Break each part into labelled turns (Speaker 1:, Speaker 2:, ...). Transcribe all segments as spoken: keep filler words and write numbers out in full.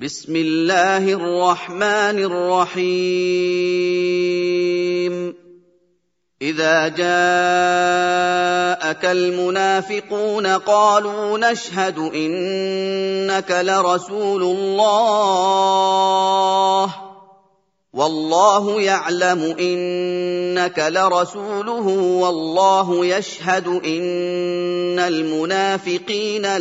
Speaker 1: بسم الله الرحمن الرحيم إذا جاءك المنافقون قالوا نشهد إنك لرسول الله والله يعلم إنك لرسوله والله يشهد إن المنافقين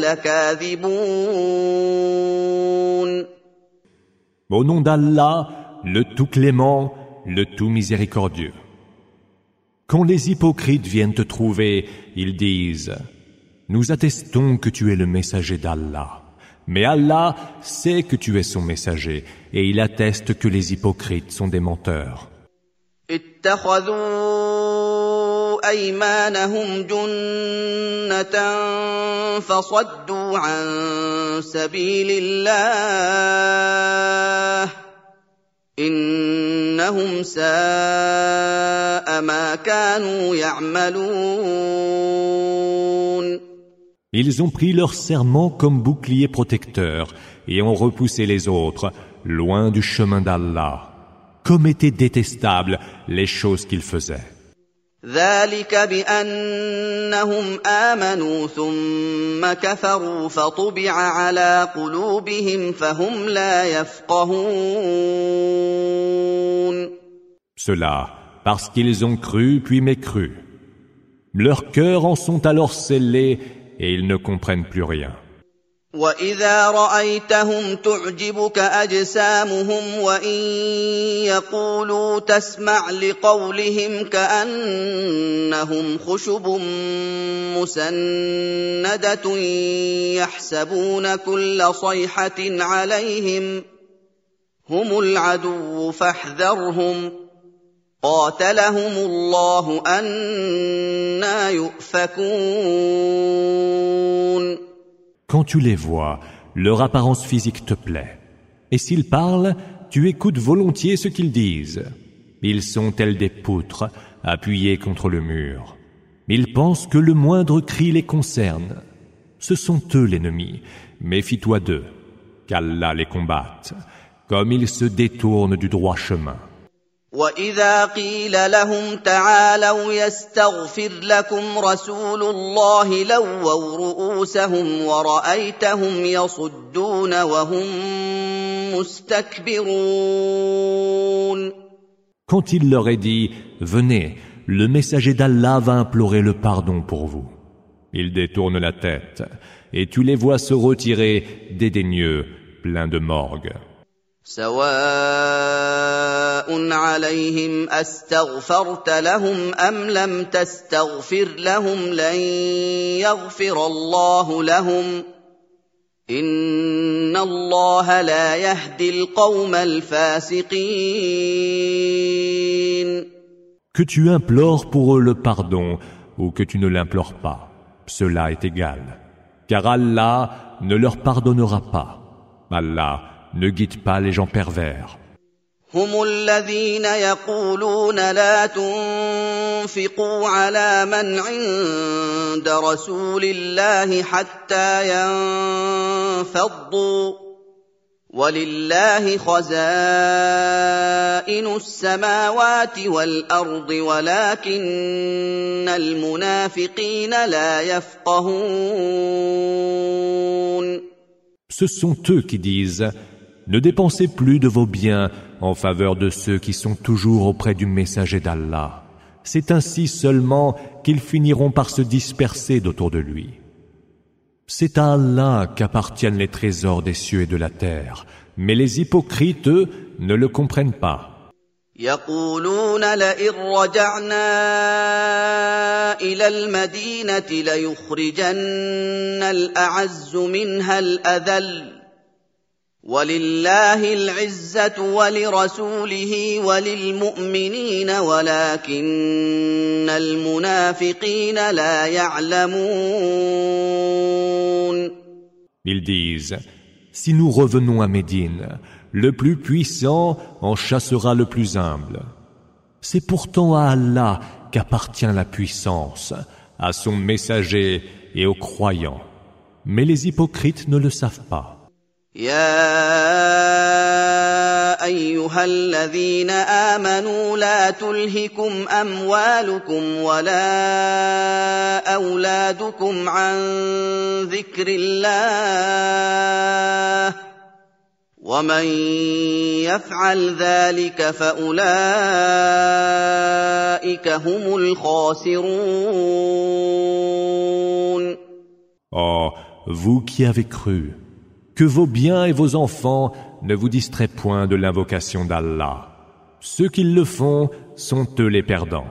Speaker 1: لكاذبون.
Speaker 2: Au nom d'Allah, le tout clément, le tout miséricordieux. Quand les hypocrites viennent te trouver, ils disent « Nous attestons que tu es le messager d'Allah. » Mais Allah sait que tu es son messager et il atteste que les hypocrites sont des menteurs.
Speaker 1: اتخذوا أيمانهم جنة فصدوا عن سبيل الله إنهم ساء ما كانوا يعملون.
Speaker 2: Ils ont pris leur serment comme bouclier protecteur et ont repoussé les autres, loin du chemin d'Allah. Comme étaient détestables les choses qu'ils faisaient.
Speaker 1: ذلك بأنهم آمنوا ثم كفروا فطبع على قلوبهم فهم لا يفقهون.
Speaker 2: Cela parce qu'ils ont cru puis mécru. Leurs cœurs en sont alors scellés et ils ne comprennent plus rien.
Speaker 1: وَإِذَا رَأَيْتَهُمْ تُعْجِبُكَ أَجْسَامُهُمْ وَإِن يَقُولُوا تَسْمَعْ لِقَوْلِهِمْ كَأَنَّهُمْ خُشُبٌ مُّسَنَّدَةٌ يَحْسَبُونَ كُلَّ صَيْحَةٍ عَلَيْهِمْ هُمُ الْعَدُوُّ فَاحْذَرْهُمْ قَاتَلَهُمُ اللَّهُ أَنَّىٰ يُؤْفَكُونَ.
Speaker 2: Quand tu les vois, leur apparence physique te plaît. Et s'ils parlent, tu écoutes volontiers ce qu'ils disent. Ils sont tels des poutres, appuyés contre le mur. Ils pensent que le moindre cri les concerne. Ce sont eux l'ennemi. Méfie-toi d'eux, qu'Allah les combatte, comme ils se détournent du droit chemin.
Speaker 1: وَإِذَا قِيلَ لَهُمْ تَعَالَوْا يَسْتَغْفِرْ لَكُمْ رَسُولُ اللَّهِ لَوَّوْا رُءُوسَهُمْ وَرَأَيْتَهُمْ يَصُدُّونَ وَهُمْ مُسْتَكْبِرُونَ.
Speaker 2: Quand il leur est dit « Venez, le messager d'Allah va implorer le pardon pour vous », ils détournent la tête et tu les vois se retirer dédaigneux, pleins de morgue.
Speaker 1: سواء عليهم أستغفرت لهم أم لم تستغفر لهم لن يغفر الله لهم إن الله لا يهدي القوم الفاسقين.
Speaker 2: Que tu implores pour eux le pardon ou que tu ne l'implores pas, cela est égal, car Allah ne leur pardonnera pas. Allah ne guide pas les gens pervers.
Speaker 1: هم الذين يقولون لا تنفقوا على من عند رسول الله حتى ينفضوا ولله خزائن السماوات والأرض ولكن المنافقين لا يفقهون.
Speaker 2: Ce sont eux qui disent « Ne dépensez plus de vos biens en faveur de ceux qui sont toujours auprès du messager d'Allah. C'est ainsi seulement qu'ils finiront par se disperser d'autour de lui. C'est à Allah qu'appartiennent les trésors des cieux et de la terre, mais les hypocrites, eux, ne le comprennent pas.
Speaker 1: يقولون لئن رجعنا إلى المدينة ليخرجن الأعز منها الأذل ولله العزة ولرسوله وللمؤمنين ولكن المنافقين لا يعلمون.
Speaker 2: Ils disent, si nous revenons à Médine, le plus puissant en chassera le plus humble. C'est pourtant à Allah qu'appartient la puissance, à son messager et aux croyants. Mais les hypocrites ne le savent pas.
Speaker 1: يا ايها الذين امنوا لا تلهكم اموالكم ولا اولادكم عن ذكر الله ومن يفعل ذلك فاولئك هم الخاسرون.
Speaker 2: Oh, vous qui avez cru, que vos biens et vos enfants ne vous distraient point de l'invocation d'Allah. Ceux qui le font sont eux les perdants.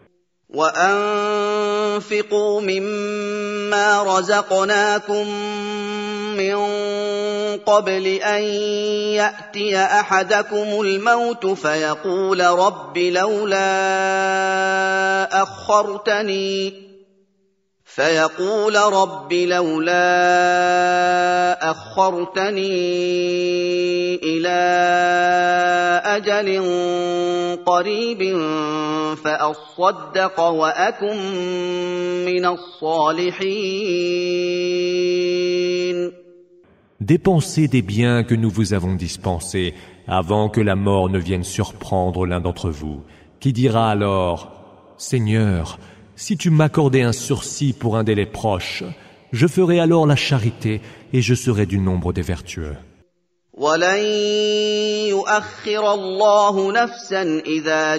Speaker 1: وَأَنفِقُوا مِمَّا رَزَقْنَاكُم مِّن قَبْلِ أَن يَأْتِيَ أَحَدَكُمُ الْمَوْتُ فَيَقُولَ رَبِّ لَوْلَا أَخَّرْتَنِي فيقول رب لولا أخرتني إلى أجل قريب فأصدق وأكن من الصالحين.
Speaker 2: Dépensez des biens que nous vous avons dispensés avant que la mort ne vienne surprendre l'un d'entre vous, qui dira alors « Seigneur, si tu m'accordais un sursis pour un délai proche, je ferai alors la charité et je serai du nombre des vertueux.
Speaker 1: وَلَن يُؤَخِّرَ اللَّهُ نَفْسًا إِذَا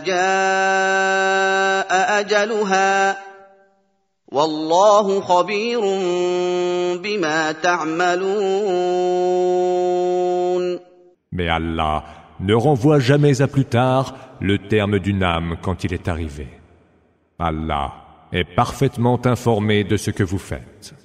Speaker 1: جَاءَ أَجَلُهَا وَاللَّهُ خَبِيرٌ بِمَا تَعْمَلُونَ.
Speaker 2: Mais Allah ne renvoie jamais à plus tard le terme d'une âme quand il est arrivé. Allah est parfaitement informé de ce que vous faites.